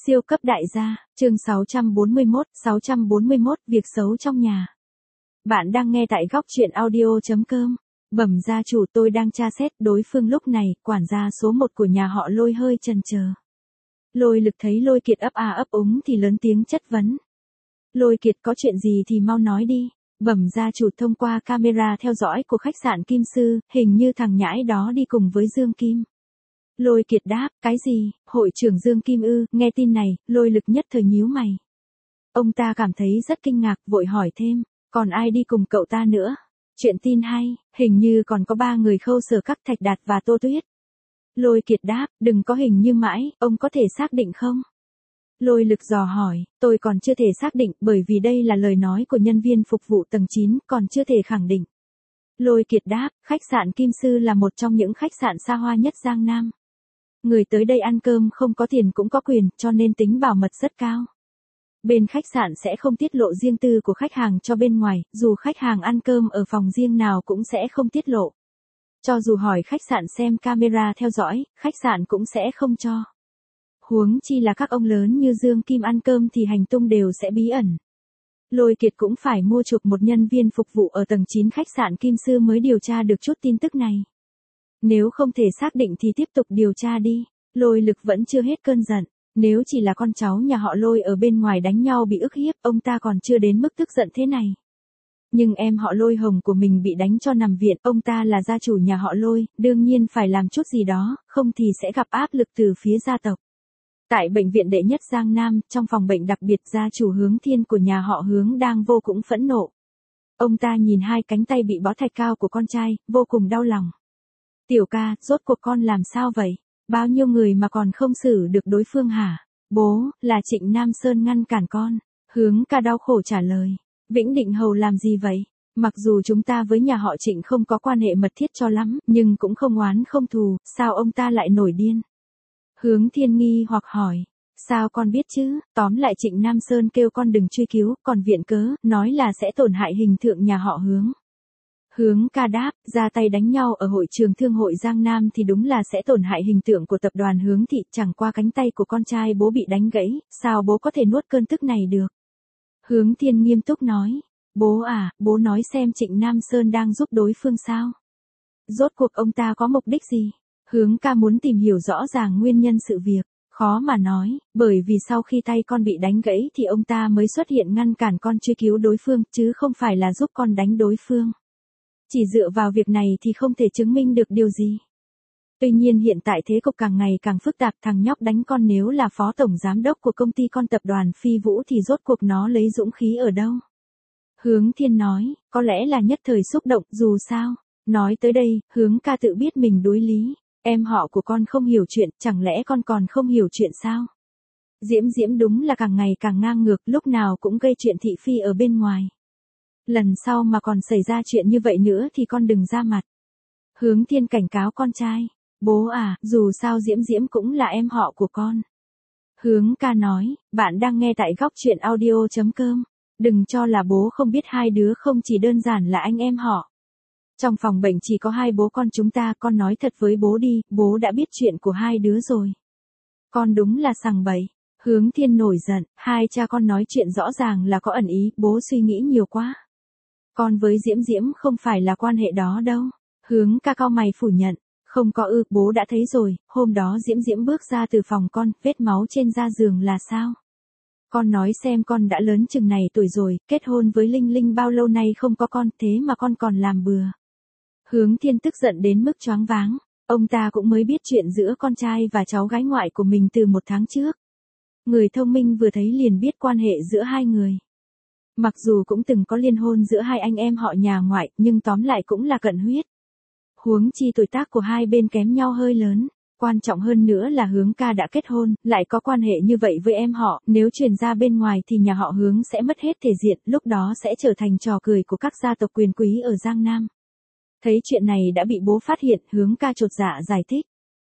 Siêu cấp đại gia, chương 641, việc xấu trong nhà. Bạn đang nghe tại góc truyện audio.com. Bẩm gia chủ, tôi đang tra xét đối phương. Lúc này, quản gia số 1 của nhà họ Lôi hơi chần chờ. Lôi Lực thấy Lôi Kiệt ấp a ấp úng thì lớn tiếng chất vấn. Lôi Kiệt, có chuyện gì thì mau nói đi. Bẩm gia chủ, thông qua camera theo dõi của khách sạn Kim Sư, hình như thằng nhãi đó đi cùng với Dương Kim. Lôi Kiệt đáp, cái gì, hội trưởng Dương Kim ư? Nghe tin này, Lôi Lực nhất thời nhíu mày. Ông ta cảm thấy rất kinh ngạc, vội hỏi thêm, còn ai đi cùng cậu ta nữa? Chuyện tin hay, hình như còn có 3 người: Khâu Sở Các, Thạch Đạt và Tô Tuyết. Lôi Kiệt đáp, đừng có hình như mãi, ông có thể xác định không? Lôi Lực dò hỏi, tôi còn chưa thể xác định, bởi vì đây là lời nói của nhân viên phục vụ tầng 9, còn chưa thể khẳng định. Lôi Kiệt đáp, khách sạn Kim Sư là một trong những khách sạn xa hoa nhất Giang Nam. Người tới đây ăn cơm không có tiền cũng có quyền, cho nên tính bảo mật rất cao. Bên khách sạn sẽ không tiết lộ riêng tư của khách hàng cho bên ngoài, dù khách hàng ăn cơm ở phòng riêng nào cũng sẽ không tiết lộ. Cho dù hỏi khách sạn xem camera theo dõi, khách sạn cũng sẽ không cho. Huống chi là các ông lớn như Dương Kim ăn cơm thì hành tung đều sẽ bí ẩn. Lôi Kiệt cũng phải mua chuộc một nhân viên phục vụ ở tầng 9 khách sạn Kim Sư mới điều tra được chút tin tức này. Nếu không thể xác định thì tiếp tục điều tra đi. Lôi Lực vẫn chưa hết cơn giận. Nếu chỉ là con cháu nhà họ Lôi ở bên ngoài đánh nhau bị ức hiếp, ông ta còn chưa đến mức tức giận thế này. Nhưng em họ Lôi Hồng của mình bị đánh cho nằm viện, ông ta là gia chủ nhà họ Lôi, đương nhiên phải làm chút gì đó, không thì sẽ gặp áp lực từ phía gia tộc. Tại bệnh viện đệ nhất Giang Nam, trong phòng bệnh đặc biệt, gia chủ Hướng Thiên của nhà họ Hướng đang vô cùng phẫn nộ. Ông ta nhìn 2 cánh tay bị bó thạch cao của con trai, vô cùng đau lòng. Tiểu ca, rốt cuộc con làm sao vậy? Bao nhiêu người mà còn không xử được đối phương hả? Bố, là Trịnh Nam Sơn ngăn cản con. Hướng ca đau khổ trả lời. Vĩnh Định Hầu làm gì vậy? Mặc dù chúng ta với nhà họ Trịnh không có quan hệ mật thiết cho lắm, nhưng cũng không oán không thù, sao ông ta lại nổi điên? Hướng Thiên nghi hoặc hỏi. Sao con biết chứ? Tóm lại Trịnh Nam Sơn kêu con đừng truy cứu, còn viện cớ, nói là sẽ tổn hại hình tượng nhà họ Hướng. Hướng ca đáp, ra tay đánh nhau ở hội trường thương hội Giang Nam thì đúng là sẽ tổn hại hình tượng của tập đoàn Hướng Thị, chẳng qua cánh tay của con trai bố bị đánh gãy, sao bố có thể nuốt cơn tức này được? Hướng Thiên nghiêm túc nói, bố à, bố nói xem Trịnh Nam Sơn đang giúp đối phương sao? Rốt cuộc ông ta có mục đích gì? Hướng ca muốn tìm hiểu rõ ràng nguyên nhân sự việc. Khó mà nói, bởi vì sau khi tay con bị đánh gãy thì ông ta mới xuất hiện ngăn cản con truy cứu đối phương, chứ không phải là giúp con đánh đối phương. Chỉ dựa vào việc này thì không thể chứng minh được điều gì. Tuy nhiên hiện tại thế cục càng ngày càng phức tạp, thằng nhóc đánh con nếu là phó tổng giám đốc của công ty con tập đoàn Phi Vũ thì rốt cuộc nó lấy dũng khí ở đâu? Hướng Thiên nói, có lẽ là nhất thời xúc động, dù sao. Nói tới đây, Hướng ca tự biết mình đối lý. Em họ của con không hiểu chuyện, chẳng lẽ con còn không hiểu chuyện sao? Diễm Diễm đúng là càng ngày càng ngang ngược, lúc nào cũng gây chuyện thị phi ở bên ngoài. Lần sau mà còn xảy ra chuyện như vậy nữa thì con đừng ra mặt. Hướng Thiên cảnh cáo con trai. Bố à, dù sao Diễm Diễm cũng là em họ của con. Hướng ca nói, bạn đang nghe tại góc truyện audio.com. Đừng cho là bố không biết hai đứa không chỉ đơn giản là anh em họ. Trong phòng bệnh chỉ có 2 bố con chúng ta, con nói thật với bố đi, bố đã biết chuyện của 2 đứa rồi. Con đúng là sằng bậy. Hướng Thiên nổi giận, 2 cha con nói chuyện rõ ràng là có ẩn ý, bố suy nghĩ nhiều quá. Con với Diễm Diễm không phải là quan hệ đó đâu. Hướng ca cau mày phủ nhận. Không có ư, bố đã thấy rồi, hôm đó Diễm Diễm bước ra từ phòng con, vết máu trên da giường là sao? Con nói xem, con đã lớn chừng này tuổi rồi, kết hôn với Linh Linh bao lâu nay không có con, thế mà con còn làm bừa. Hướng Thiên tức giận đến mức choáng váng. Ông ta cũng mới biết chuyện giữa con trai và cháu gái ngoại của mình từ 1 tháng trước. Người thông minh vừa thấy liền biết quan hệ giữa 2 người. Mặc dù cũng từng có liên hôn giữa 2 anh em họ nhà ngoại, nhưng tóm lại cũng là cận huyết. Huống chi tuổi tác của 2 bên kém nhau hơi lớn. Quan trọng hơn nữa là Hướng ca đã kết hôn, lại có quan hệ như vậy với em họ, nếu truyền ra bên ngoài thì nhà họ Hướng sẽ mất hết thể diện, lúc đó sẽ trở thành trò cười của các gia tộc quyền quý ở Giang Nam. Thấy chuyện này đã bị bố phát hiện, Hướng ca chột dạ giải thích.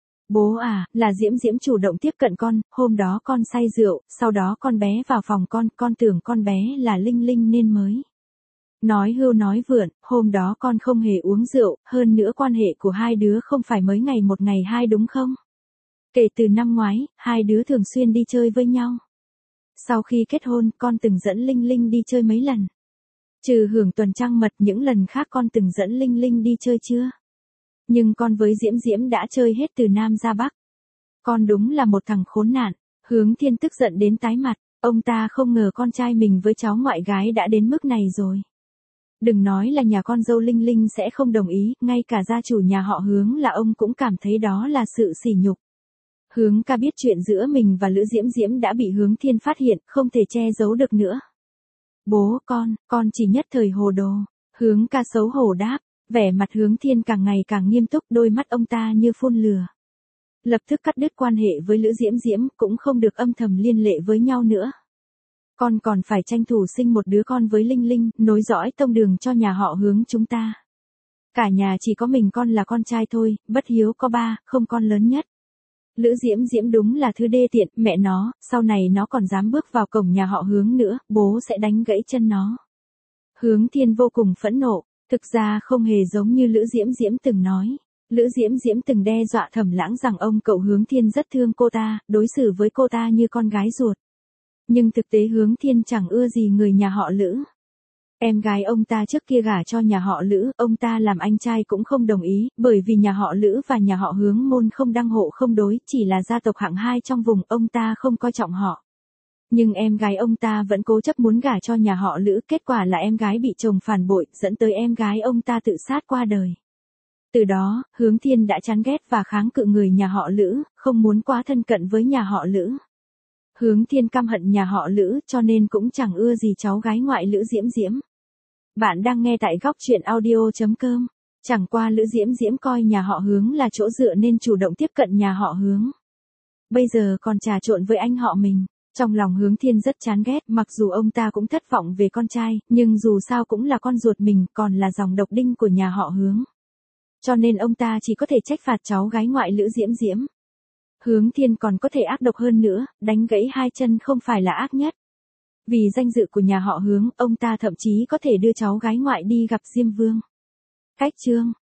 Bố à, là Diễm Diễm chủ động tiếp cận con, hôm đó con say rượu, sau đó con bé vào phòng con tưởng con bé là Linh Linh nên mới. Nói hưu nói vượn, hôm đó con không hề uống rượu, hơn nữa quan hệ của 2 đứa không phải mới ngày 1 ngày 2 đúng không? Kể từ năm ngoái, hai đứa thường xuyên đi chơi với nhau. Sau khi kết hôn, con từng dẫn Linh Linh đi chơi mấy lần. Trừ hưởng tuần trăng mật, những lần khác con từng dẫn Linh Linh đi chơi chưa? Nhưng con với Diễm Diễm đã chơi hết từ Nam ra Bắc. Con đúng là một thằng khốn nạn. Hướng Thiên tức giận đến tái mặt. Ông ta không ngờ con trai mình với cháu ngoại gái đã đến mức này rồi. Đừng nói là nhà con dâu Linh Linh sẽ không đồng ý, ngay cả gia chủ nhà họ Hướng là ông cũng cảm thấy đó là sự sỉ nhục. Hướng ca biết chuyện giữa mình và Lữ Diễm Diễm đã bị Hướng Thiên phát hiện, không thể che giấu được nữa. Bố con chỉ nhất thời hồ đồ. Hướng ca xấu hổ đáp, vẻ mặt Hướng Thiên càng ngày càng nghiêm túc, đôi mắt ông ta như phun lửa. Lập tức cắt đứt quan hệ với Lữ Diễm Diễm, cũng không được âm thầm liên lệ với nhau nữa. Con còn phải tranh thủ sinh một đứa con với Linh Linh, nối dõi tông đường cho nhà họ Hướng chúng ta. Cả nhà chỉ có mình con là con trai thôi, bất hiếu có ba, không con lớn nhất. Lữ Diễm Diễm đúng là thứ đê tiện, mẹ nó, sau này nó còn dám bước vào cổng nhà họ Hướng nữa, bố sẽ đánh gãy chân nó. Hướng Thiên vô cùng phẫn nộ, thực ra không hề giống như Lữ Diễm Diễm từng nói. Lữ Diễm Diễm từng đe dọa Thẩm Lãng rằng ông cậu Hướng Thiên rất thương cô ta, đối xử với cô ta như con gái ruột. Nhưng thực tế Hướng Thiên chẳng ưa gì người nhà họ Lữ. Em gái ông ta trước kia gả cho nhà họ Lữ, ông ta làm anh trai cũng không đồng ý, bởi vì nhà họ Lữ và nhà họ Hướng môn không đăng hộ không đối, chỉ là gia tộc hạng 2 trong vùng, ông ta không coi trọng họ. Nhưng em gái ông ta vẫn cố chấp muốn gả cho nhà họ Lữ, kết quả là em gái bị chồng phản bội, dẫn tới em gái ông ta tự sát qua đời. Từ đó, Hướng Thiên đã chán ghét và kháng cự người nhà họ Lữ, không muốn quá thân cận với nhà họ Lữ. Hướng Thiên căm hận nhà họ Lữ, cho nên cũng chẳng ưa gì cháu gái ngoại Lữ Diễm Diễm. Bạn đang nghe tại góc truyện audio.com. Chẳng qua Lữ Diễm Diễm coi nhà họ Hướng là chỗ dựa nên chủ động tiếp cận nhà họ Hướng. Bây giờ còn trà trộn với anh họ mình. Trong lòng Hướng Thiên rất chán ghét, mặc dù ông ta cũng thất vọng về con trai, nhưng dù sao cũng là con ruột mình, còn là dòng độc đinh của nhà họ Hướng. Cho nên ông ta chỉ có thể trách phạt cháu gái ngoại Lữ Diễm Diễm. Hướng Thiên còn có thể ác độc hơn nữa, đánh gãy hai chân không phải là ác nhất. Vì danh dự của nhà họ Hướng, ông ta thậm chí có thể đưa cháu gái ngoại đi gặp Diêm Vương. Cách chương